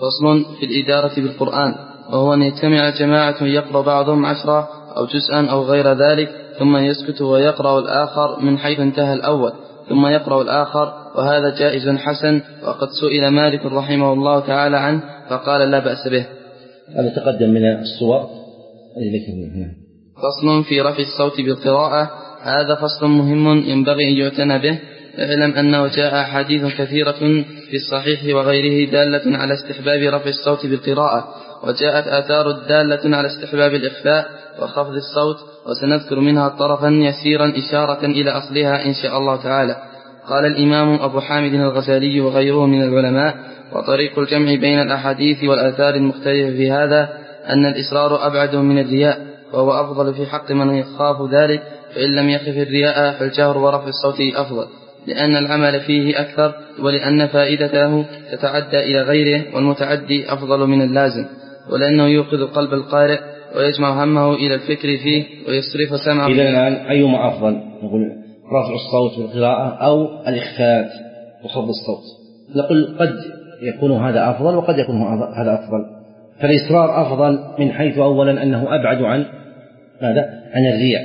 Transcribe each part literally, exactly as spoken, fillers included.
فصل في الإدارة بالقرآن، وهو أن يجتمع جماعة يقرأ بعضهم عشرة أو جزءا أو غير ذلك، ثم يسكت ويقرأ الآخر من حيث انتهى الأول، ثم يقرأ الآخر، وهذا جائز حسن. وقد سئل مالك رحمه الله تعالى عنه فقال لا بأس به. هذا تقدم من الصور. فصل في رفع الصوت بالقراءة، هذا فصل مهم ينبغي أن يعتنى به. اعلم أنه جاء أحاديث كثيرة في الصحيح وغيره دالة على استحباب رفع الصوت بالقراءة، وجاءت آثار دالة على استحباب الإخفاء وخفض الصوت، وسنذكر منها طرفا يسيرا إشارة إلى أصلها إن شاء الله تعالى. قال الإمام أبو حامد الغزالي وغيره من العلماء: وطريق الجمع بين الأحاديث والآثار المختلفة في هذا أن الإصرار أبعد من الرياء، وهو أفضل في حق من يخاف ذلك، فإن لم يخف الرياء فالجهر ورفع الصوت أفضل، لأن العمل فيه أكثر، ولأن فائدته تتعدى إلى غيره، والمتعدي أفضل من اللازم، ولأنه يوقظ قلب القارئ ويجمع همه إلى الفكر فيه ويصرف سمعه. إذا الآن أيهما أفضل؟ نقول رفع الصوت بالقراءة أو الإخفاء وخفض الصوت. نقول قد يكون هذا أفضل وقد يكون هذا أفضل، فالإصرار أفضل من حيث أولا أنه أبعد عن ماذا؟ عن الرياء،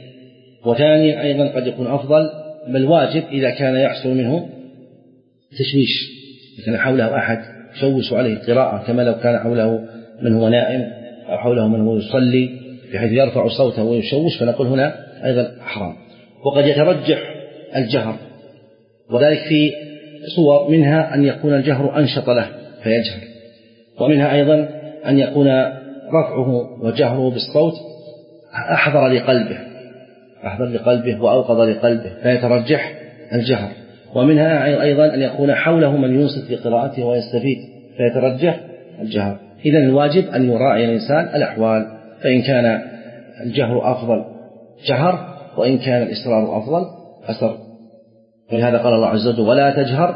وثانيا أيضا قد يكون أفضل، بل واجب إذا كان يحصل منه تشويش، إذا كان حوله أحد يشوش عليه القراءة، كما لو كان حوله من هو نائم أو حوله من هو يصلي بحيث يرفع صوته ويشوش، فنقول هنا أيضا حرام. وقد يترجح الجهر، وذلك في صور، منها أن يكون الجهر أنشط له فيجهر، ومنها أيضا أن يكون رفعه وجهره بالصوت أحضر لقلبه أحضر لقلبه وأوقظ لقلبه فيترجح الجهر، ومنها أيضا أن يكون حوله من ينصت لقراءته ويستفيد فيترجح الجهر. إذن الواجب أن يراعي الإنسان الأحوال، فإن كان الجهر أفضل جهر، وإن كان الإصرار أفضل أسر. ولهذا قال الله عز وجل: ولا تجهر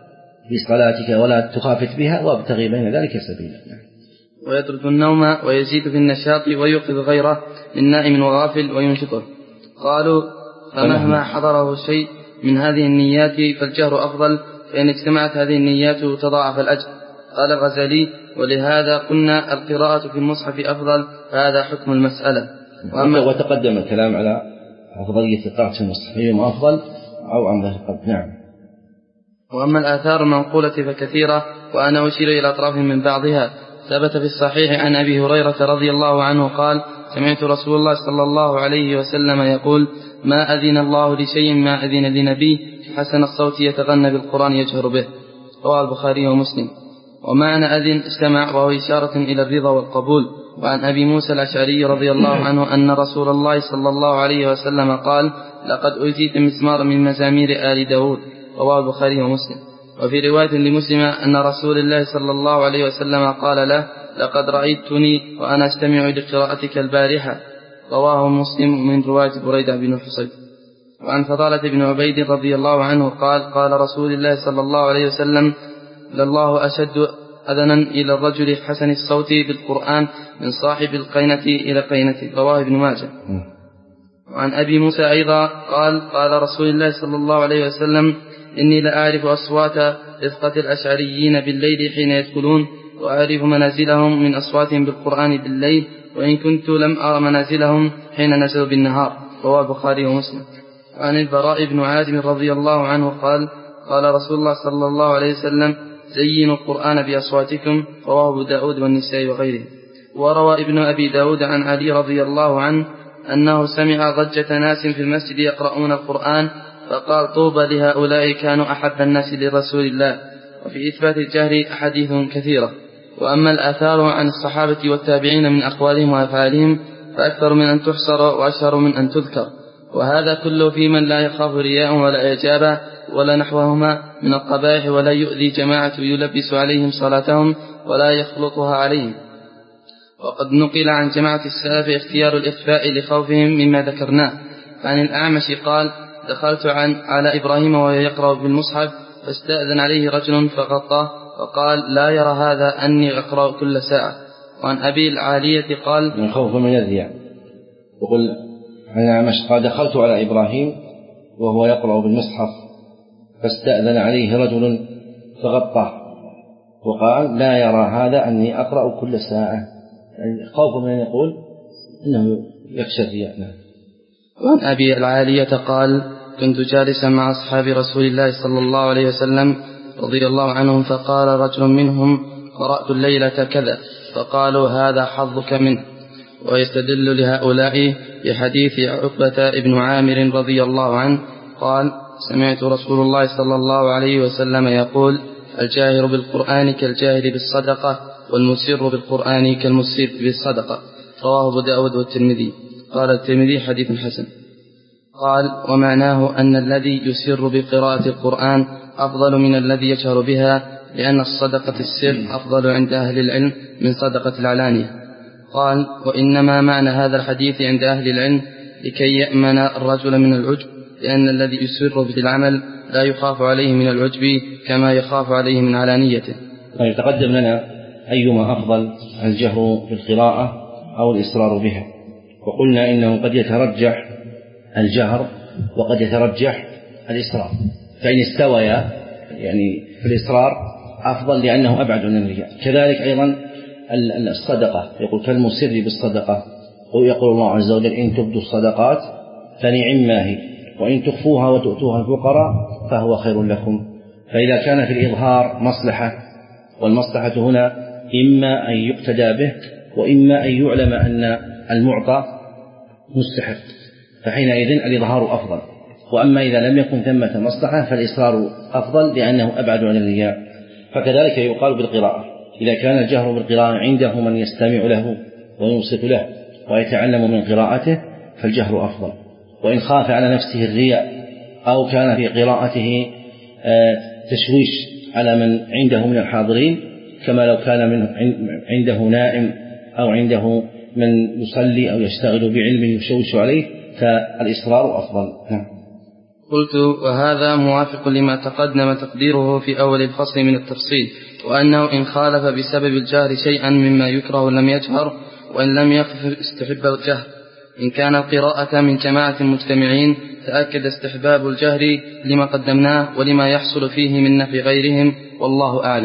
بصلاتك ولا تخافت بها وابتغي بين ذلك سبيلا. ويترك النوم ويزيد في النشاط ويوقظ غيره من نائم وغافل وينشطه. قالوا: فمهما حضره شيء من هذه النيات فالجهر أفضل، فإن اجتمعت هذه النيات تضاعف الأجر. قال الغزالي: ولهذا قلنا القراءة في المصحف أفضل، فهذا حكم المسألة. وتقدم الكلام على أفضلية القراءة في المصحف، هي أفضل أو عن ذلك قبل. نعم. وأما الآثار المنقولة فكثيرة، وأنا أشير إلى أطراف من بعضها. ثبت في الصحيح عن أبي هريرة رضي الله عنه قال: سمعت رسول الله صلى الله عليه وسلم يقول: ما أذن الله لشيء ما أذن لنبي حسن الصوت يتغنى بالقرآن يجهر به. رواه البخاري ومسلم. ومعنى أذن استمع، وهو إشارة إلى الرضا والقبول. وعن أبي موسى الأشعري رضي الله عنه أن رسول الله صلى الله عليه وسلم قال: لقد أوتيت مسمار من مزامير آل داود. رواه البخاري ومسلم. وفي رواية لمسلم أن رسول الله صلى الله عليه وسلم قال له: لقد رأيتني وأنا أستمع لقراءتك البارحة. رواه مسلم من رواية بريدة بن حصيب. وعن فضالة بن عبيد رضي الله عنه قال: قال رسول الله صلى الله عليه وسلم: لله أشد أذنا إلى الرجل حسن الصوت بالقرآن من صاحب القينة إلى قينته. رواه ابن ماجه. وعن أبي موسى أيضا قال: قال رسول الله صلى الله عليه وسلم: إني لأعرف أصوات رفقة الأشعريين بالليل حين يدخلون، وأعرف منازلهم من أصواتهم بالقرآن بالليل، وإن كنت لم أرى منازلهم حين نزلوا بالنهار. رواه البخاري ومسلم. وعن البراء بن عازم رضي الله عنه قال: قال رسول الله صلى الله عليه وسلم: زينوا القرآن بأصواتكم. رواه أبو داود والنسائي وغيره. وروى ابن أبي داود عن علي رضي الله عنه أنه سمع ضجة ناس في المسجد يقرؤون القرآن، فقال: طوبى لهؤلاء كانوا أحب الناس لرسول الله. وفي إثبات الجهر أحاديث كثيرة. وأما الآثار عن الصحابة والتابعين من أقوالهم وأفعالهم فأكثر من أن تحصر وأشهر من أن تذكر، وهذا كله في من لا يخاف رياء ولا إعجاب ولا نحوهما من القبائح، ولا يؤذي جماعة يلبس عليهم صلاتهم ولا يخلطها عليهم. وقد نقل عن جماعة السلف اختيار الإخفاء لخوفهم مما ذكرناه. عن الأعمش قال: دخلت عن على إبراهيم وهو يقرأ بالمصحف، فاستأذن عليه رجل فغطاه، وقال: لا يرى هذا أني أقرأ كل ساعة. وعن أبي العالية قال: من خوف من الرياء. يقول عن الأعمش قال: دخلت على إبراهيم وهو يقرأ بالمصحف، فاستأذن عليه رجل فغطاه، وقال لا يرى هذا أني أقرأ كل ساعة، يعني خوف من أن يقول إنه يخشى الرياء. وعن أبي العالية قال كنت جالسا مع أصحاب رسول الله صلى الله عليه وسلم رضي الله عنهم، فقال رجل منهم قرأت الليلة كذا، فقالوا هذا حظك منه. ويستدل لهؤلاء بحديث عقبة ابن عامر رضي الله عنه قال سمعت رسول الله صلى الله عليه وسلم يقول الجاهر بالقرآن كالجاهر بالصدقة، والمسر بالقرآن كالمسر بالصدقة. رواه أبو داود والترمذي. قال الترمذي حديث حسن. قال ومعناه أن الذي يسر بقراءة القرآن أفضل من الذي يجهر بها، لأن الصدقة السر أفضل عند أهل العلم من صدقة العلانية. قال وإنما معنى هذا الحديث عند أهل العلم لكي يأمن الرجل من العجب، لأن الذي يسر بالعمل لا يخاف عليه من العجب كما يخاف عليه من علانيته. يتقدم لنا أيما أفضل، الجهر بالقراءة أو الإصرار بها، وقلنا إنه قد يترجح الجهر وقد يترجح الإصرار، فإن استويا يعني في الإصرار أفضل لأنه أبعد عن الرياء. كذلك أيضا الصدقة، يقول كالمسر بالصدقة، ويقول الله عز وجل إن تبدوا الصدقات فنعم ما هي، وإن تخفوها وتؤتوها الفقراء فهو خير لكم. فإذا كان في الإظهار مصلحة، والمصلحة هنا إما أن يقتدى به وإما أن يعلم أن المعطى مستحق، فحينئذ الإظهار أفضل. وأما إذا لم يكن ثمة مصلحة فالإصرار أفضل لأنه أبعد عن الرياء. فكذلك يقال بالقراءة، إذا كان الجهر بالقراءة عنده من يستمع له وينصت له ويتعلم من قراءته فالجهر أفضل. وإن خاف على نفسه الرياء أو كان في قراءته تشويش على من عنده من الحاضرين، كما لو كان من عنده نائم أو عنده من يصلي أو يشتغل بعلم يشوش عليه، فالإصرار أفضل. قلت وهذا موافق لما تقدم تقديره في أول الفصل من التفصيل، وأنه إن خالف بسبب الجهر شيئا مما يكره لم يجهر، وإن لم يخف استحب الجهر. إن كان القراءة من جماعة مجتمعين تأكد استحباب الجهر لما قدمناه ولما يحصل فيه من نفي غيرهم، والله أعلم.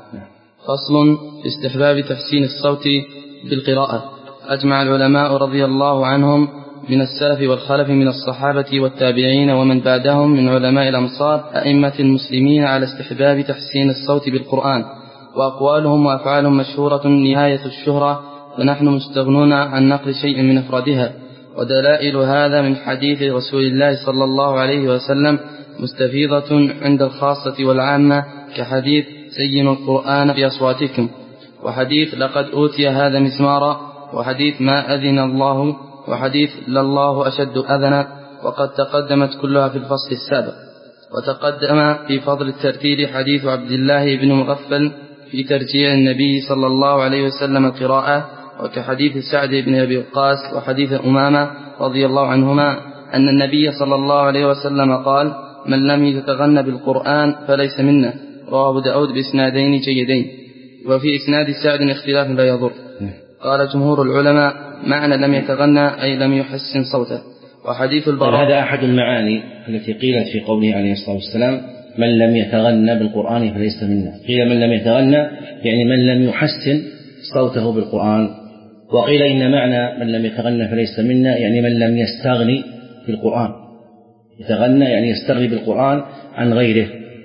فصل في استحباب تحسين الصوت بالقراءة. أجمع العلماء رضي الله عنهم من السلف والخلف من الصحابة والتابعين ومن بعدهم من علماء الأمصار أئمة المسلمين على استحباب تحسين الصوت بالقرآن، وأقوالهم وأفعالهم مشهورة نهاية الشهرة، ونحن مستغنون عن نقل شيء من أفرادها. ودلائل هذا من حديث رسول الله صلى الله عليه وسلم مستفيضة عند الخاصة والعامة، كحديث زينوا القرآن بأصواتكم، وحديث لقد أوتي هذا مزمارا، وحديث ما أذن الله، وحديث لله أشد أذنا، وقد تقدمت كلها في الفصل السابق. وتقدم في فضل الترتيل حديث عبد الله بن مغفل في ترجيع النبي صلى الله عليه وسلم القراءة، وكحديث سعد بن أبي وقاص وحديث أمامة رضي الله عنهما أن النبي صلى الله عليه وسلم قال من لم يتغنى بالقرآن فليس منا. رواه أبو داود بإسنادين جيدين، وفي إسناد سعد اختلاف لا يضر. قال جمهور العلماء معنى لم يتغنى أي لم يحسن صوته. وحديث البراء هذا أحد المعاني التي قيلت في قوله عليه الصلاة والسلام من لم يتغنى بالقرآن فليس منا. قيل من لم يتغنى يعني من لم يحسن صوته بالقرآن، وقيل إن معنى من لم يتغنى فليس منا يعني من لم يستغني بالقرآن. يتغنى يعني يستغني بالقرآن عن غيره،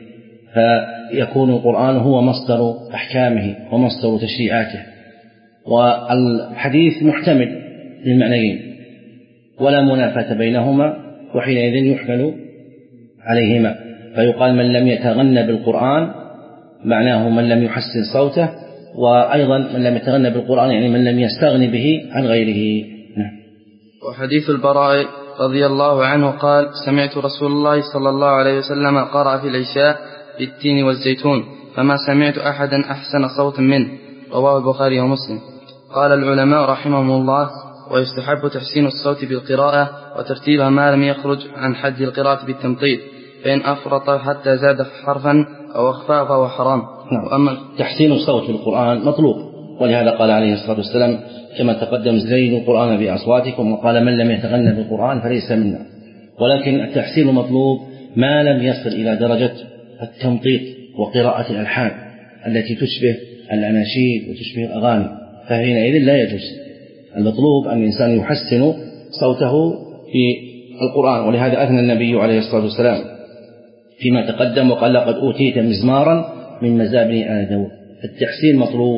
فيكون القرآن هو مصدر أحكامه ومصدر تشريعاته. والحديث محتمل للمعنيين ولا منافاة بينهما، وحينئذ يحمل عليهما، فيقال من لم يتغنى بالقرآن معناه من لم يحسن صوته، وأيضا من لم يتغنى بالقرآن يعني من لم يستغني به عن غيره. وحديث البراء رضي الله عنه قال سمعت رسول الله صلى الله عليه وسلم قرأ في العشاء بالتين والزيتون فما سمعت أحدا أحسن صوتا منه. رواه البخاري ومسلم. قال العلماء رحمهم الله ويستحب تحسين الصوت بالقراءة وترتيلها ما لم يخرج عن حد القراءة بالتمطيط، فإن أفرط حتى زاد حرفا أو أخفى فهو حرام. وأما تحسين الصوت بالقرآن مطلوب، ولهذا قال عليه الصلاة والسلام كما تقدم زينوا القرآن بأصواتكم، وقال من لم يتغنى بالقرآن فليس منا. ولكن التحسين مطلوب ما لم يصل إلى درجة التمطيط وقراءة الألحان التي تشبه الأناشيد وتشبه الأغاني، فحينئذ لا يجوز. المطلوب أن الإنسان يحسن صوته في القرآن، ولهذا أثنى النبي عليه الصلاة والسلام فيما تقدم وقال لقد أوتيت مزمارا من مزامير آل داود. التحسين مطلوب،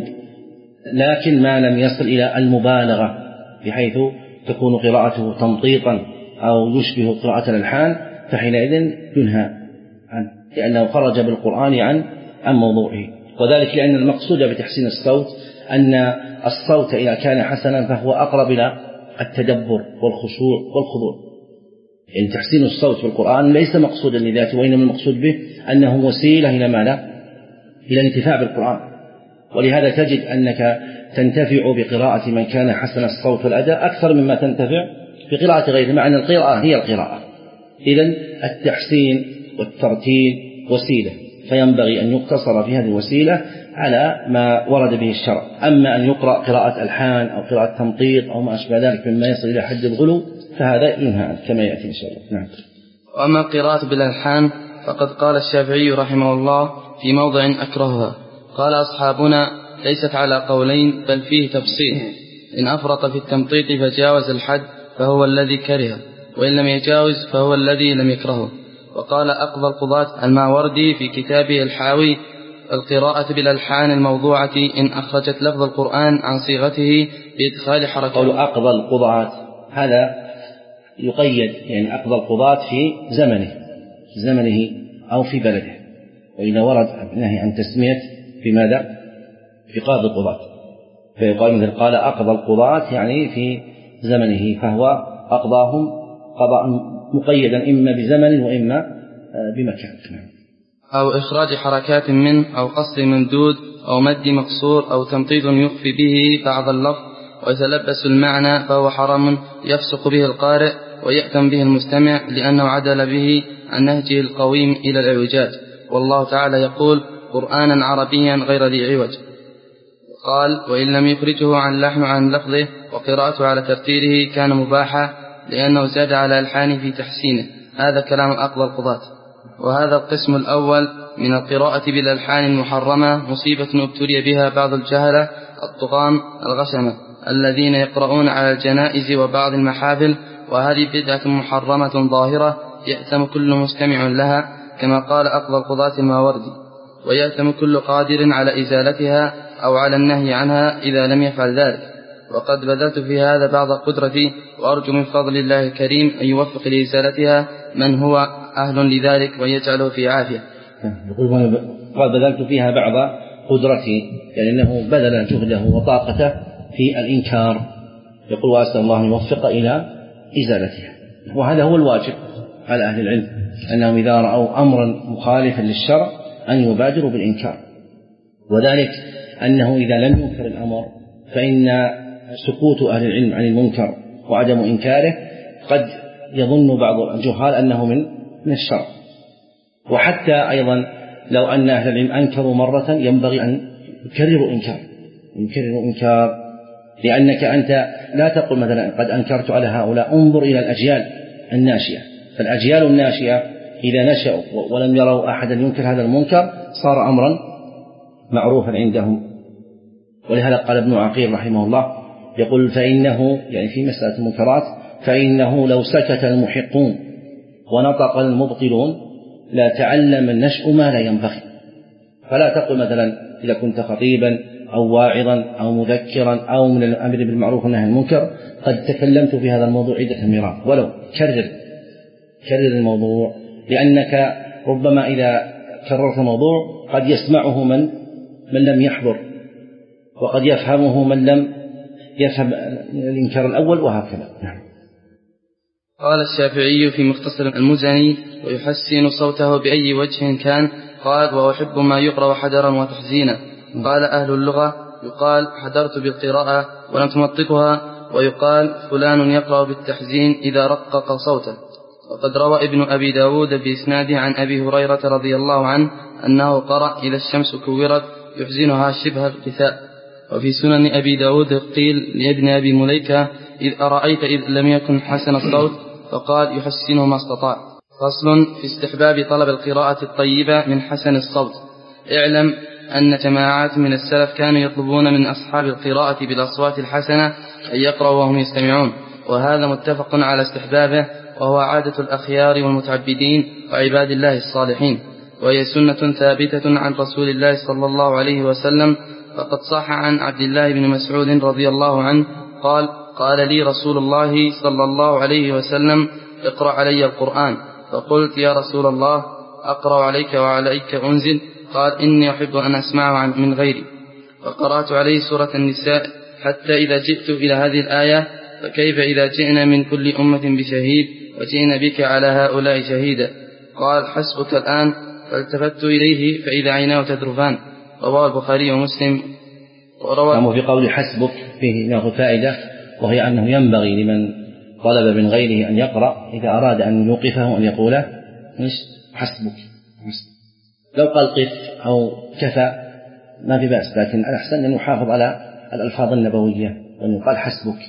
لكن ما لم يصل إلى المبالغة بحيث تكون قراءته تمطيطا أو يشبه قراءة الألحان، فحينئذ ينهى عنه، لأنه خرج بالقرآن عن عن موضوعه. وذلك لأن المقصود بتحسين الصوت أن الصوت إذا كان حسنا فهو أقرب إلى التدبر والخشوع والخضوع. يعني تحسين الصوت في القرآن ليس مقصودا لذاته، وإنما المقصود به أنه وسيلة إلى ماذا؟ إلى الانتفاع بالقرآن. ولهذا تجد أنك تنتفع بقراءة من كان حسن الصوت والأداء أكثر مما تنتفع بقراءة غيره، مع أن القراءة هي القراءة. إذن التحسين والترتيل وسيلة، فينبغي أن يقتصر في هذه الوسيلة على ما ورد به الشرع. أما أن يقرأ قراءة ألحان أو قراءة تمطيط أو ما أشبه ذلك مما يصل إلى حد الغلو فهذا ينهى عنه كما يأتي إن شاء الله. نعم. وأما القراءة بالألحان فقد قال الشافعي رحمه الله في موضع أكرهها، قال أصحابنا ليست على قولين بل فيه تفصيل، إن أفرط في التمطيط فجاوز الحد فهو الذي كره، وإن لم يجاوز فهو الذي لم يكرهه. وقال أقضى القضاة الماوردي في كتابه الحاوي القراءة بالألحان الموضوعة إن أخرجت لفظ القرآن عن صيغته بإدخال حركة. قول أقضى القضاة هذا يقيد، يعني أقضى القضاة في زمنه زمنه أو في بلده، وإذا ورد النهي عن تسمية في ماذا؟ في قاضي القضاة، فيقال مثل قال أقضى القضاة يعني في زمنه، فهو أقضاهم قضاء مقيدا إما بزمن وإما بمكان. أو إخراج حركات منه أو قصر ممدود أو مد مقصور أو تمطيط يخفي به بعض اللفظ ويتلبس المعنى، فهو حرام يفسق به القارئ ويأتم به المستمع لأنه عدل به عن نهجه القويم إلى الإعوجاج. والله تعالى يقول قرآنا عربيا غير ذي عوج. قال وإن لم يخرجه عن لحن عن لفظه وقراءته على ترتيله كان مباحا لأنه زاد على ألحانه في تحسينه. هذا كلام أقضى القضاة. وهذا القسم الأول من القراءة بالألحان المحرمة مصيبة ابتلي بها بعض الجهلة الطغام الغشمة الذين يقرؤون على الجنائز وبعض المحافل، وهذه بدعة محرمة ظاهرة يأتم كل مستمع لها كما قال أقضى القضاة الماوردي، ويأتم كل قادر على إزالتها أو على النهي عنها إذا لم يفعل ذلك. وقد بذلت في هذا بعض قدرتي، وأرجو من فضل الله الكريم أن يوفق لإزالتها من هو أهل لذلك ويجعله في عافية. قد بذلت فيها بعض قدرتي، يعني أنه بذل جهده وطاقته في الإنكار، يقول وأسأل الله أن يوفق إلى إزالتها. وهذا هو الواجب على أهل العلم، أنهم إذا رأوا أمرا مخالفا للشرع أن يبادروا بالإنكار، وذلك أنه إذا لم ينكر الأمر فإن سكوت أهل العلم عن المنكر وعدم إنكاره قد يظن بعض الجهال أنه من من الشرع. وحتى أيضا لو أن أهل العلم أنكروا مرة ينبغي أن يكرروا إنكار يكرروا إنكار لأنك أنت لا تقول مثلا قد أنكرت على هؤلاء، انظر إلى الأجيال الناشئة، فالأجيال الناشئة إذا نشأوا ولم يروا أحدا ينكر هذا المنكر صار أمرا معروفا عندهم. ولهذا قال ابن عقيل رحمه الله يقول فإنه يعني في مسألة المنكرات فإنه لو سكت المحقون ونطق المبطلون لا تعلم النشء ما لا ينبغي. فلا تقل مثلا إذا كنت خطيبا أو واعظا أو مذكرا أو من الأمر بالمعروف والنهي عن المنكر قد تكلمت في هذا الموضوع عدة مرات، ولو كرر كرر الموضوع، لأنك ربما إذا كررت الموضوع قد يسمعه من من لم يحضر، وقد يفهمه من لم يفهم الإنكار الأول، وهكذا. قال الشافعي في مختصر المزني ويحسن صوته بأي وجه كان، قال وأحب ما يقرأ حدرا وتحزينا. قال أهل اللغة يقال حدرت بالقراءة ولم تمطقها، ويقال فلان يقرأ بالتحزين إذا رقق صوته. وقد روى ابن أبي داود بإسناده عن أبي هريرة رضي الله عنه أنه قرأ إذا الشمس كورت يحزنها شبه الكثاء. وفي سنن أبي داود قيل لابن أبي مليكة إذ أرأيت إذ لم يكن حسن الصوت، فقال يحسنه ما استطاع. فصل في استحباب طلب القراءة الطيبة من حسن الصوت. اعلم أن جماعات من السلف كانوا يطلبون من أصحاب القراءة بالأصوات الحسنة أن يقرأوا وهم يستمعون، وهذا متفق على استحبابه، وهو عادة الأخيار والمتعبدين وعباد الله الصالحين، وهي سنة ثابتة عن رسول الله صلى الله عليه وسلم. فقد صح عن عبد الله بن مسعود رضي الله عنه قال: قال لي رسول الله صلى الله عليه وسلم: اقرأ علي القرآن. فقلت: يا رسول الله، أقرأ عليك وعليك أنزل؟ قال: إني أحب أن أسمعه من غيري. فقرأت عليه سورة النساء حتى إذا جئت إلى هذه الآية: فكيف إذا جئنا من كل أمة بشهيد وجئنا بك على هؤلاء شهيدا؟ قال: حسبك الآن. فالتفت إليه فإذا عيناه تذرفان. رواه البخاري ومسلم. وروى في قول حسبك فيه ناخذ فائدة، وهي أنه ينبغي لمن طلب من غيره أن يقرأ إذا أراد أن يوقفه أن يقول حسبك. لو قال قف أو كفى ما في بأس، لكن الأحسن أن يحافظ على الألفاظ النبوية وأن يقال حسبك.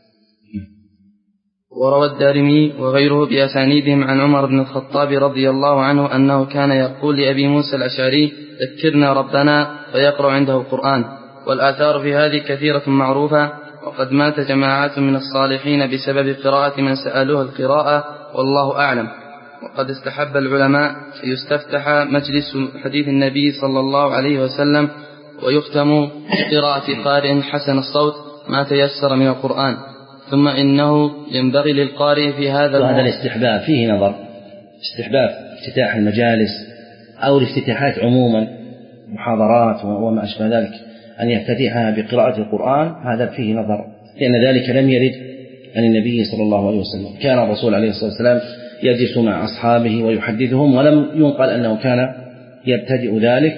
وروى الدارمي وغيره بأسانيدهم عن عمر بن الخطاب رضي الله عنه أنه كان يقول لأبي موسى الأشعري: ذكرنا ربنا، فيقرأ عنده القرآن. والآثار في هذه كثيرة معروفة، وقد مات جماعات من الصالحين بسبب قراءة من سألوه القراءة، والله أعلم. وقد استحب العلماء أن يستفتح مجلس حديث النبي صلى الله عليه وسلم ويختم بقراءة قارئ حسن الصوت ما تيسر من القرآن. ثم إنه ينبغي للقارئ في هذا وهذا الاستحباب فيه نظر، استحباب افتتاح المجالس أو الافتتاحات عموما، محاضرات وما أشبه ذلك، أن يفتتحها بقراءة القرآن، هذا فيه نظر، لأن ذلك لم يرد عن النبي صلى الله عليه وسلم. كان الرسول عليه الصلاة والسلام يجلس مع أصحابه ويحدثهم، ولم ينقل أنه كان يبتدئ ذلك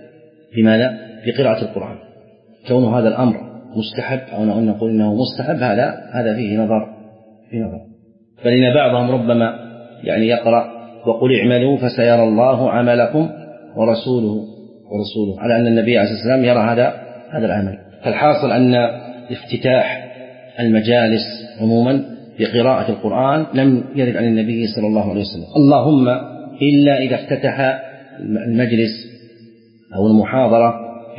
بماذا؟ بقراءة القرآن. كون هذا الأمر مستحب أو نقول إنه مستحب، هذا هذا فيه نظر فيه نظر بل إن بعضهم ربما يعني يقرأ: وقل اعملوا فسيرى الله عملكم ورسوله ورسوله، على أن النبي عليه الصلاة والسلام يرى هذا هذا العمل. فالحاصل أن افتتاح المجالس عموما بقراءة القرآن لم يرد عن النبي صلى الله عليه وسلم، اللهم إلا إذا افتتح المجلس أو المحاضرة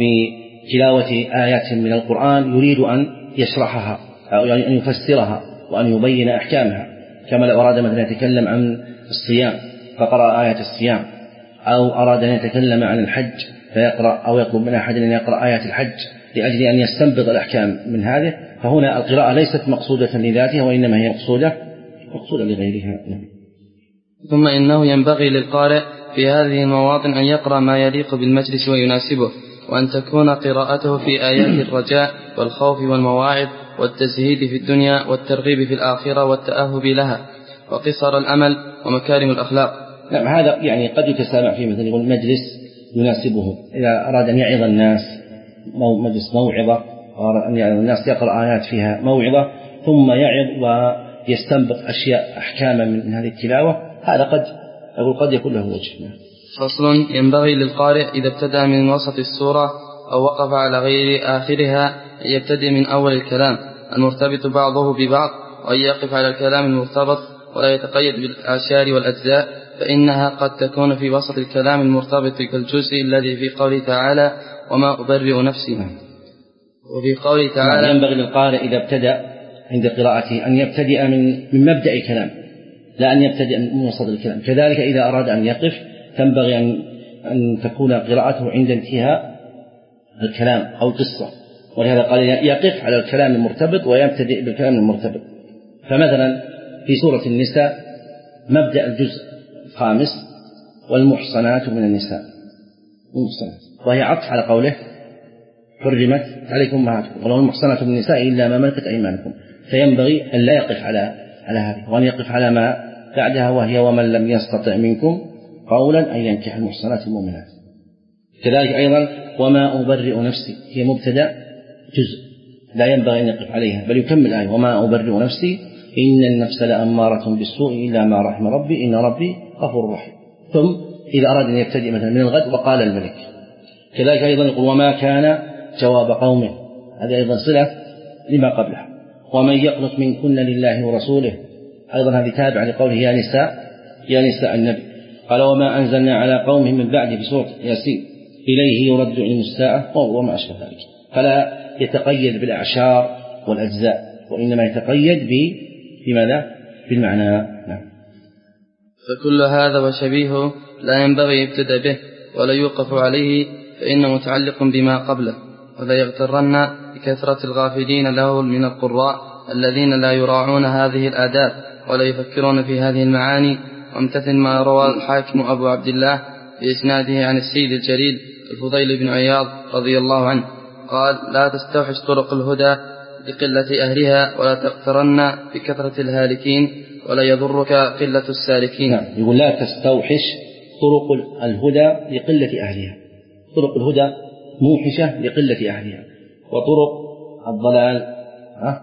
بتلاوة آيات من القرآن يريد أن يشرحها أو يعني أن يفسرها وأن يبين أحكامها، كما لو أراد مثلا يتكلم عن الصيام فقرأ آية الصيام، أو أراد أن يتكلم عن الحج فيقرأ أو يطلب من أحد أن يقرأ آية الحج لأجل أن يستنبط الأحكام من هذه، فهنا القراءة ليست مقصودة لذاتها وإنما هي مقصودة مقصودة لغيرها. ثم إنه ينبغي للقارئ في هذه المواطن أن يقرأ ما يليق بالمجلس ويناسبه، وأن تكون قراءته في آيات الرجاء والخوف والمواعظ والتزهيد في الدنيا والترغيب في الآخرة والتأهب لها وقصر الأمل ومكارم الأخلاق. نعم، هذا يعني قد يتسامع فيه، مثل يقول مجلس يناسبه إذا أراد أن يعظ الناس، مجلس موعظة، أن يعني الناس يقرأ آيات فيها موعظة ثم يعظ ويستنبط أشياء أحكاما من هذه التلاوة، هذا قد أقول قد يكون له وجه. فصل: ينبغي للقارئ إذا ابتدأ من وسط السورة أو وقف على غير آخرها أن يبتدئ من أول الكلام المرتبط بعضه ببعض، وأن يقف على الكلام المرتبط ولا يتقيد بالأعشار والأجزاء، فإنها قد تكون في وسط الكلام المرتبط كالجزء الذي في قوله تعالى: وما أبرئ نفسي. وفي قوله تعالى: ينبغي للقارئ إذا ابتدأ عند قراءته أن يبتدئ من من مبدأ الكلام، لا أن يبتدئ من وسط الكلام. كذلك إذا أراد أن يقف تنبغي أن أن تكون قراءته عند انتهاء الكلام أو القصة، ولهذا قال يقف على الكلام المرتبط ويبتدئ بالكلام المرتبط. فمثلا في سورة النساء مبدأ الجزء الخامس: والمحصنات من النساء، وهي عطف على قوله: حرمت عليكم أمهاتكم والمحصنات من النساء إلا ما ملكت أيمانكم. فينبغي أن لا يقف على على هذه، وأن يقف على ما بعدها، وهي: ومن لم يستطع منكم قولا أن ينكح المحصنات المؤمنات. كذلك أيضا: وما أبرئ نفسي، هي مبتدأ جزء لا ينبغي أن يقف عليها، بل يكمل آية: وما أبرئ نفسي إن النفس لأمارة بالسوء إلا ما رحم ربي إن ربي غفور رحيم. ثم إذا أراد أن يبتدئ مثلا من الغد وقال الملك. كذلك أيضا يقول: وما كان جواب قومه، هذا أيضا صلة لما قبله. ومن يقنط منكن لله ورسوله، أيضا هذه تابع لقوله: يا نساء يا نساء النبي. قال: وما أنزلنا على قومه من بعد في سورة ياسين إليه يرد علم الساعة وما أشبه ذلك. فلا يتقيد بالأعشار والأجزاء، وإنما يتقيد بماذا؟ بالمعنى. نعم. فكل هذا وشبيهه لا ينبغي يبتدأ به ولا يوقف عليه، فإنه متعلق بما قبله، ولا يغترن بكثرة الغافلين له من القراء الذين لا يراعون هذه الآداب ولا يفكرون في هذه المعاني. وامتثل ما روى الحاكم أبو عبد الله بإسناده عن السيد الجليل الفضيل بن عياض رضي الله عنه قال: لا تستوحش طرق الهدى لقلة أهلها، ولا تغترن بكثرة الهالكين، ولا يضرك قلة السالكين. نعم. يقول: لا تستوحش طرق الهدى لقلة أهلها. طرق الهدى موحشة لقلة أهلها، وطرق الضلال ها؟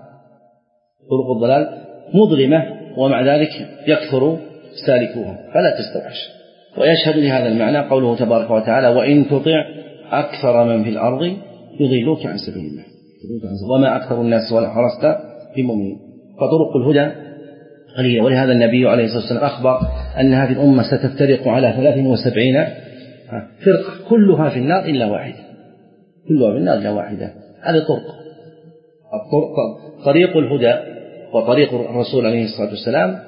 طرق الضلال مظلمة ومع ذلك يكثر سالكوها، فلا تستوحش. ويشهد لهذا المعنى قوله تبارك وتعالى: وإن تطع أكثر من في الأرض يضلوك عن سبيل الله وما أكثر الناس ولو حرصت بمؤمنين. فطرق الهدى قليلة. ولهذا النبي عليه الصلاة والسلام أخبر أن هذه الأمة ستفترق على ثلاث وسبعين فرقة كلها في النار إلا واحدة، كلها في النار إلا واحدة. هذه طرق الطرق طريق الهدى وطريق الرسول عليه الصلاة والسلام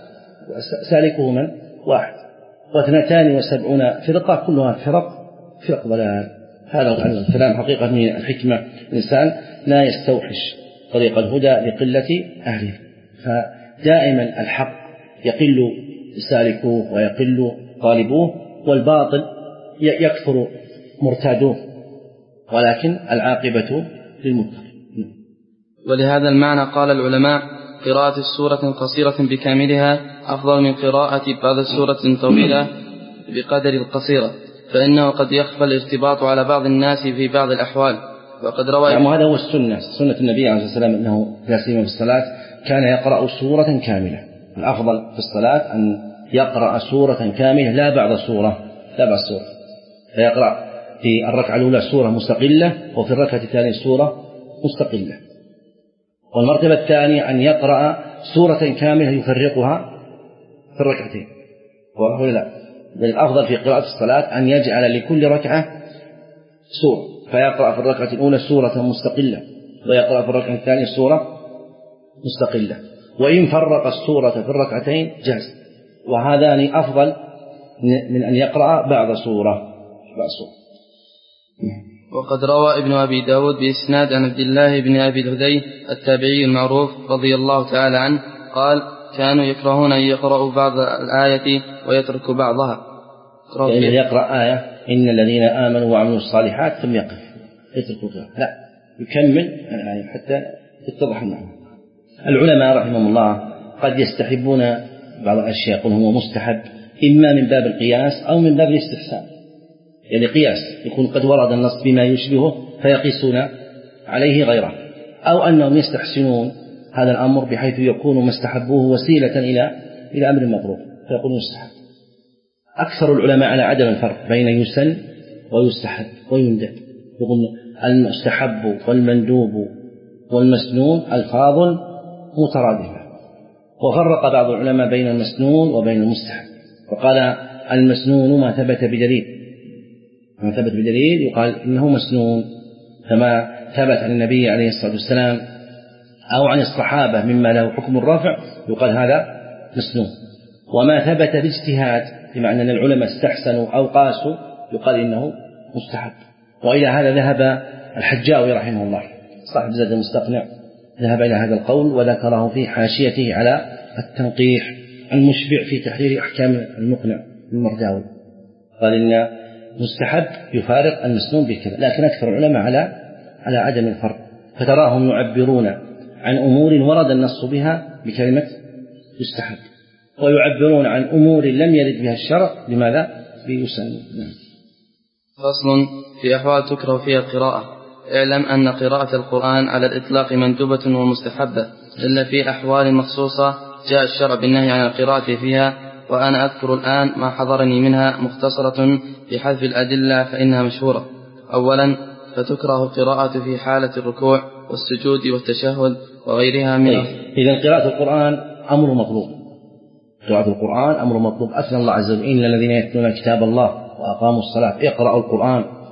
سالكه من واحد، واثنتان وسبعون فرقة كلها فرق فرق ضلال. هذا الكلام حقيقة من الحكمة. الإنسان لا يستوحش طريق الهدى لقلة أهله، فدائما الحق يقل سالكوه ويقل طالبوه، والباطل يكثر مرتادوه، ولكن العاقبة للمتقين. ولهذا المعنى قال العلماء: قراءة السورة قصيرة بكاملها أفضل من قراءة بعض السورة طويلة بقدر القصيرة، فإنه قد يخفى الارتباط على بعض الناس في بعض الأحوال. وقد روى يعني هذا هو السنة، سنة النبي عليه الصلاة والسلام أنه لا سيما في الصلاة كان يقرأ سورة كاملة. الأفضل في الصلاة أن يقرأ سورة كاملة لا بعض سورة لا بعض سورة، فيقرأ في الركعة الأولى سورة مستقلة، وفي الركعة الثانية سورة مستقلة. والمرتبة الثانية أن يقرأ سورة كاملة يفرقها في الركعتين. وهو لا، الأفضل في قراءة الصلاة أن يجعل لكل ركعة سورة، فيقرأ في الركعة الأولى سورة مستقلة، ويقرأ في الركعة الثانية سورة مستقلة. وإن فرق السورة في الركعتين جاز، وهذان أفضل من أن يقرأ بعض سورة بعض سورة. وقد روى ابن أبي داود بإسناد عن عبد الله بن أبي الهذيل التابعي المعروف رضي الله تعالى عنه قال: كانوا يكرهون أن يقرأوا بعض الآية ويتركوا بعضها. يعني يقرأ آية إن الذين آمنوا وعملوا الصالحات ثم يقف يتركوا غيرها، لا، يكمل الآية حتى يتضح المعنى. العلماء رحمهم الله قد يستحبون بعض الأشياء يقول هو مستحب، إما من باب القياس أو من باب الاستحسان. يعني قياس يكون قد ورد النص بما يشبهه فيقيسون عليه غيره، أو أنهم يستحسنون هذا الأمر بحيث يكون ما استحبوه وسيلة إلى إلى أمر مطلوب فيقول يستحب. أكثر العلماء على عدم الفرق بين يسن ويستحب ويندب، يقول المستحب والمندوب والمسنون ألفاظ مترادفة، وفرق بعض العلماء بين المسنون وبين المستحب، وقال المسنون ما ثبت بدليل، ما ثبت بدليل يقال إنه مسنون، كما ثبت عن النبي عليه الصلاة والسلام أو عن الصحابة مما له حكم الرفع يقال هذا مسنون. وما ثبت باجتهاد بمعنى أن العلماء استحسنوا أو قاسوا يقال إنه مستحب. وإلى هذا ذهب الحجاوي رحمه الله صاحب زاد المستقنع، ذهب إلى هذا القول وذكره في حاشيته على التنقيح المشبع في تحرير أحكام المقنع المرداوي، قال إن مستحب يفارق المسنون بكذا، لكن أكثر العلماء على على عدم الفرق، فتراهم يعبرون عن أمور ورد النص بها بكلمة يستحب، ويعبرون عن أمور لم يرد بها الشرع لماذا؟ بيسن. فصل في أحوال تكره فيها القراءة. اعلم أن قراءة القرآن على الإطلاق مندوبة ومستحبة، إلا في أحوال مخصوصة جاء الشرع بالنهي عن القراءة فيها، وأنا أذكر الآن ما حضرني منها مختصرة بحذف الأدلة فإنها مشهورة. أولا، فتكره القراءة في حالة الركوع والسجود والتشهد وغيرها من. إذن قراءة القرآن أمر مطلوب، قراءة القرآن أمر مطلوب. أثنى الله عز وجل إن الذين يتلون كتاب الله وأقاموا الصلاة اقرأوا القرآن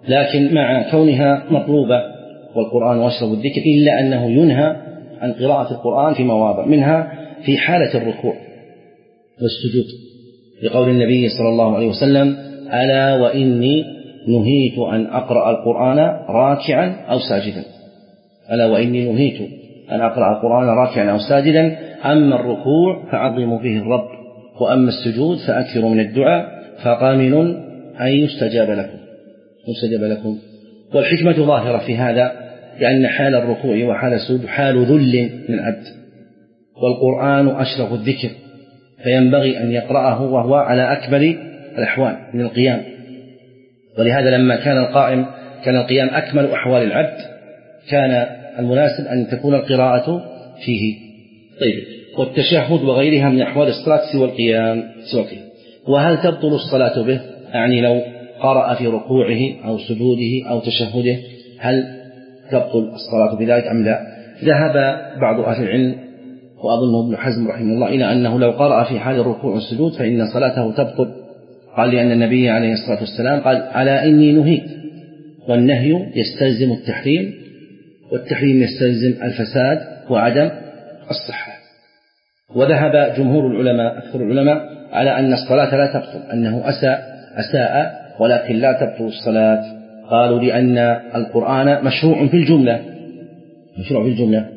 لكن مع كونها مطلوبة والقرآن وأشرف الذكر إلا أنه ينهى عن قراءة القرآن في مواضع، منها في حالة الركوع والسجود، لقول النبي صلى الله عليه وسلم: ألا وإني نهيت أن أقرأ القرآن راكعا أو ساجدا. ألا وإني نهيت أن أقرأ القرآن راكعا أو ساجدا، أما الركوع فعظموا فيه الرب، وأما السجود فأكثروا من الدعاء، فقامن أن يستجاب لكم يستجاب لكم والحكمة ظاهرة في هذا، لأن حال الركوع وحال السجود حال ذل من العبد، والقرآن أشرف الذكر، فينبغي أن يقرأه وهو على أكمل الأحوال من القيام. ولهذا لما كان القائم كان القيام أكمل أحوال العبد، كان المناسب أن تكون القراءة فيه. طيب، والتشهد وغيرها من أحوال الصلاة سوى القيام سوى القيام. وهل تبطل الصلاة به؟ يعني لو قرأ في ركوعه أو سجوده أو تشهده هل تبطل الصلاة بذلك أم لا؟ ذهب بعض أهل العلم وأظنه ابن حزم رحمه الله إلى أنه لو قرأ في حال الركوع والسجود فإن صلاته تبطل. قال لأن النبي عليه الصلاة والسلام قال: ألا إني نهيت، والنهي يستلزم التحريم، والتحريم يستلزم الفساد وعدم الصحة. وذهب جمهور العلماء أكثر العلماء على أن الصلاة لا تبطل، أنه أساء أساء ولكن لا تبطل الصلاة. قالوا لأن القرآن مشروع في الجملة مشروع في الجملة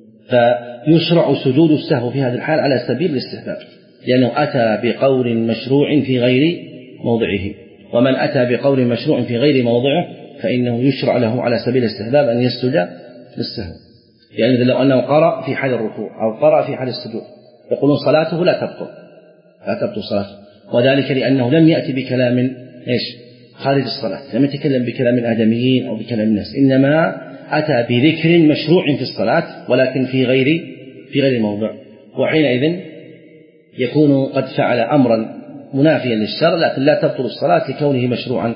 فيشرع سجود السهو في هذا الحال على سبيل الاستحباب، لأنه أتى بقول مشروع في غير موضعه، ومن أتى بقول مشروع في غير موضعه فإنه يشرع له على سبيل الاستحباب أن يسجد للسهو. يعني لو أنه قرأ في حال الركوع أو قرأ في حال السجود يقولون صلاته لا تبطل لا تبطل صلاته، وذلك لأنه لم يأتي بكلام إيش خارج الصلاة، لم يتكلم بكلام الآدميين أو بكلام الناس، إنما أتى بذكر مشروع في الصلاة ولكن في غير في غير الموضع، وحينئذ يكون قد فعل أمرا منافيا للشرع، لكن لا تبطل الصلاة لكونه مشروعا،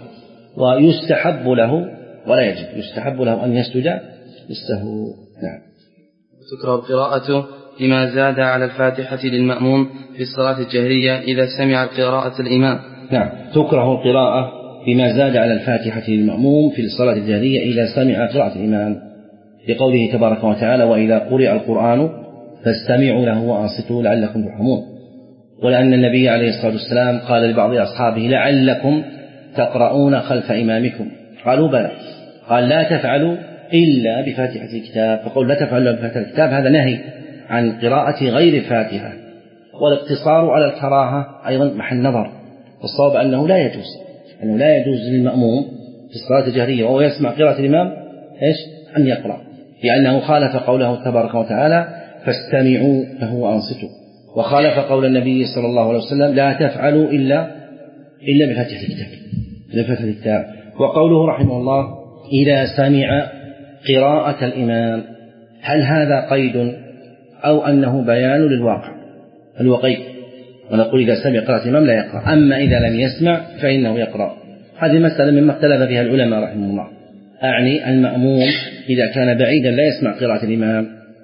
ويستحب له ولا يجب يستحب له أن يسجد للسهو. نعم. تكره القراءة لما زاد على الفاتحة للمأموم في الصلاة الجهرية إذا سمع قراءة الإمام. نعم، تكره القراءة بما زاد على الفاتحة للمأموم في الصلاة الجهرية إذا سمع قراءة الإمام، لقوله تبارك وتعالى: وإذا قرئ القرآن فاستمعوا له وأنصتوا لعلكم ترحمون. ولأن النبي عليه الصلاة والسلام قال لبعض أصحابه: لعلكم تقرؤون خلف إمامكم. قالوا: بلى. قال: لا تفعلوا إلا بفاتحة الكتاب. فقول لا تفعلوا إلا بفاتحة الكتاب هذا نهي عن قراءة غير الفاتحة، والاقتصار على الكراهة أيضا محل نظر، والصواب أنه لا يجوز أنه لا يجوز للمأموم في الصلاة الجهرية وهو يسمع قراءة الإمام إيش أن يقرأ، لأنه خالف قوله تبارك وتعالى: فاستمعوا له وأنصتوا، وخالف قول النبي صلى الله عليه وسلم: لا تفعلوا إلا إلا بفاتحة الكتاب بفاتحة الكتاب. وقوله رحمه الله: إذا سمع قراءة الإمام، هل هذا قيد أو أنه بيان للواقع؟ الوقيد، ونقول إذا سمع قراءة الإمام لا يقرأ، أما إذا لم يسمع فإنه يقرأ. هذه مسألة مما اختلف فيها العلماء رحمه الله، أعني المأموم إذا كان بعيدا لا يسمع قراءة الإمام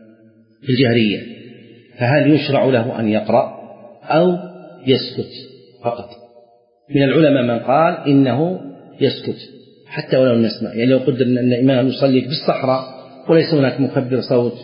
في الجهرية فهل يشرع له أن يقرأ أو يسكت فقط؟ من العلماء من قال إنه يسكت حتى ولو نسمع، يعني لو قدر أن الإمام يصلي بالصحراء وليس هناك مكبر صوت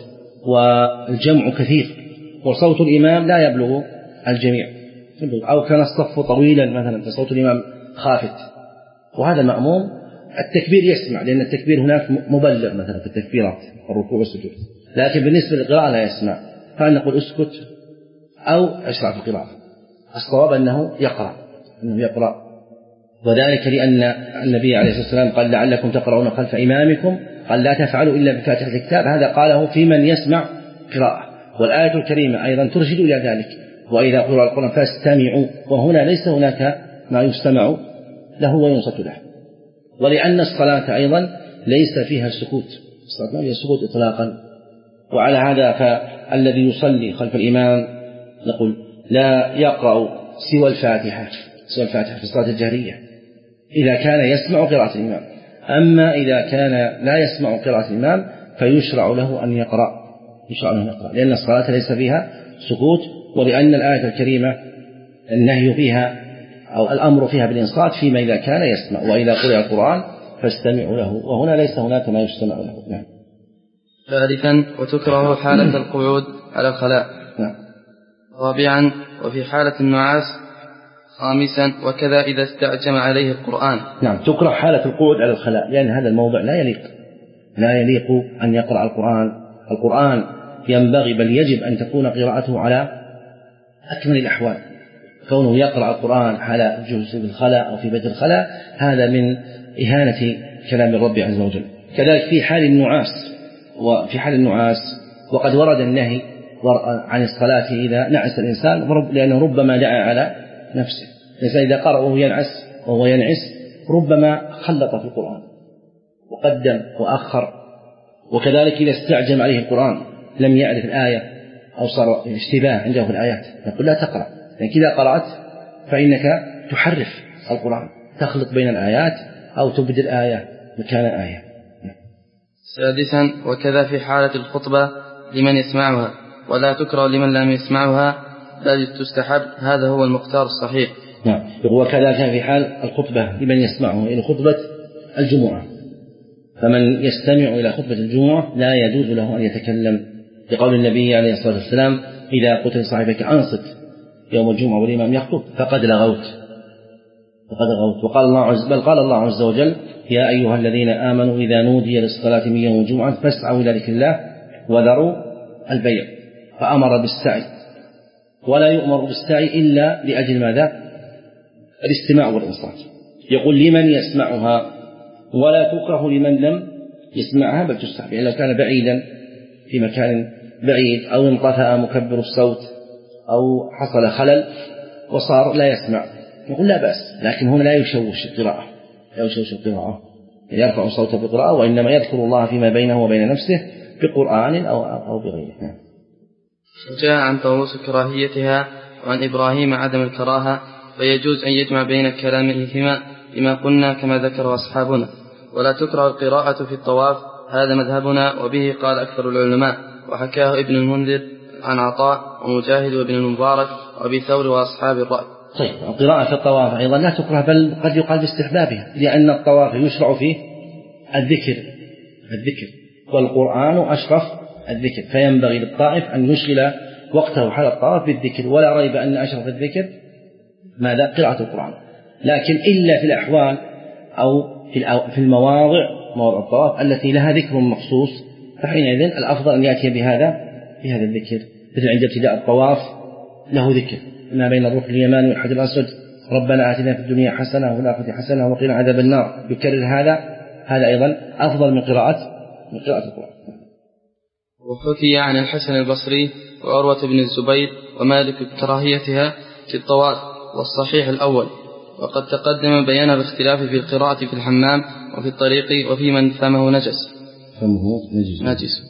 والجمع كثير وصوت الإمام لا يبلغ الجميع، أو كان الصف طويلا مثلا فصوت الإمام خافت، وهذا مأموم التكبير يسمع، لأن التكبير هناك مبلغ مثلا في التكبيرات الركوع والسجود، لكن بالنسبة للقراءة لا يسمع، فهل نقول اسكت أو أشرع في القراءة؟ الصواب أنه يقرأ أنه يقرأ وذلك لأن النبي عليه الصلاة والسلام قال: لعلكم تقرؤون خلف إمامكم، قال: لا تفعلوا إلا بفاتحة الكتاب، هذا قاله في من يسمع قراءة، والآية الكريمة أيضا ترشد إلى ذلك: وإذا قرأ القرآن فاستمعوا، وهنا ليس هناك ما يستمع له وينصت له، ولأن الصلاة أيضا ليس فيها السكوت، الصلاة ما فيها السكوت إطلاقا، وعلى هذا فالذي يصلي خلف الإمام نقول لا يقرأ سوى الفاتحة سوى الفاتحة في الصلاة الجهرية إذا كان يسمع قراءة الإمام، أما إذا كان لا يسمع قراءة الإمام فيشرع له أن يقرأ يشرع له أن يقرأ لأن الصلاة ليس فيها سكوت، ولأن الآية الكريمة النهي فيها أو الأمر فيها بالإنصات فيما إذا كان يسمع، وإذا قرأ القرآن فاستمعوا له، وهنا ليس هناك ما يستمع له. نعم. ثالثا وتكره حالة القعود على الخلاء. نعم. رابعا وفي حالة النعاس. خامسا وكذا إذا استعجم عليه القرآن. نعم، تكره حالة القعود على الخلاء، لأن هذا الموضع لا يليق لا يليق أن يقرأ القرآن. القرآن ينبغي بل يجب أن تكون قراءته على أكمل الأحوال. كونه يقرأ القرآن حال جلوس في الخلاء أو في بيت الخلاء هذا من إهانة كلام الرب عز وجل. كذلك في حال النعاس، وفي حال النعاس وقد ورد النهي عن الصلاة إذا نعس الإنسان، لأنه ربما دعا على نفسه. الإنسان إذا قرأ وهو ينعس وهو ينعس ربما خلط في القرآن وقدم وأخر. وكذلك إذا استعجم عليه القرآن لم يعرف الآية أو صار اشتباه عنده في الآيات نقول لا تقرأ، لأنك إذا قرأت فإنك تحرف القرآن، تخلط بين الآيات أو تبدل آية مكان آية. سادسا وكذا في حالة الخطبة لمن يسمعها، ولا تكره لمن لم يسمعها بل تستحب، هذا هو المختار الصحيح. نعم. وكذا في حال الخطبة لمن يسمعه، إلى خطبة الجمعة، فمن يستمع إلى خطبة الجمعة لا يجوز له أن يتكلم، لقول النبي عليه الصلاة والسلام إذا قلت لصاحبك أنصت يوم الجمعة والإمام يخطب فقد لغوت فقد لغوت. وقال الله عز بل قال الله عز وجل يا أيها الذين آمنوا إذا نودي للصلاة من يوم الجمعة فاسعوا إلى ذكر الله وذروا البيع، فأمر بالسعي، ولا يؤمر بالسعي إلا لأجل ماذا؟ الاستماع والإنصات. يقول لمن يسمعها ولا تكره لمن لم يسمعها بل تستحب، يعني لو كان بعيدا في مكان بعيد أو انطفأ مكبر الصوت أو حصل خلل وصار لا يسمع نقول لا بأس، لكن هنا لا يشوش القراءة لا يشوش القراءة يرفع صوته بالقراءة، وإنما يذكر الله فيما بينه وبين نفسه بقرآن أو أو بغيره. جاء عن طاووس كراهيتها وعن إبراهيم عدم الكراهة، فيجوز أن يجمع بين كلامهما بما قلنا كما ذكر أصحابنا. ولا تكره القراءة في الطواف، هذا مذهبنا وبه قال أكثر العلماء، وحكاه ابن المنذر عن عطاء ومجاهد وابن المبارك وأبي ثور وأصحاب الرأي. طيب، القراءة في الطواف أيضا لا تكره بل قد يقال باستحبابها، لأن الطواف يشرع فيه الذكر الذكر والقرآن أشرف الذكر، فينبغي للطائف أن يشغل وقته حال الطواف بالذكر، ولا ريب أن أشرف الذكر ماذا؟ قراءة القرآن. لكن إلا في الأحوال أو في المواضع مواضع الطواف التي لها ذكر مخصوص، فحينئذ الأفضل أن يأتي بهذا بهذا الذكر، مثل عند ابتداء الطواف له ذكر ما بين الركن اليماني والحجر الأسود ربنا آتنا في الدنيا حسنة وفي الآخرة حسنة وقنا عذاب النار، يكرر هذا هذا أيضا أفضل من قراءة من قراءة القرآن. وحكي عن الحسن البصري وعروة بن الزبير ومالك كراهيتها في الطواف، والصحيح الأول، وقد تقدم بيان الاختلاف في القراءة في الحمام وفي الطريق وفي من فمه نجس فمه نجس, نجس.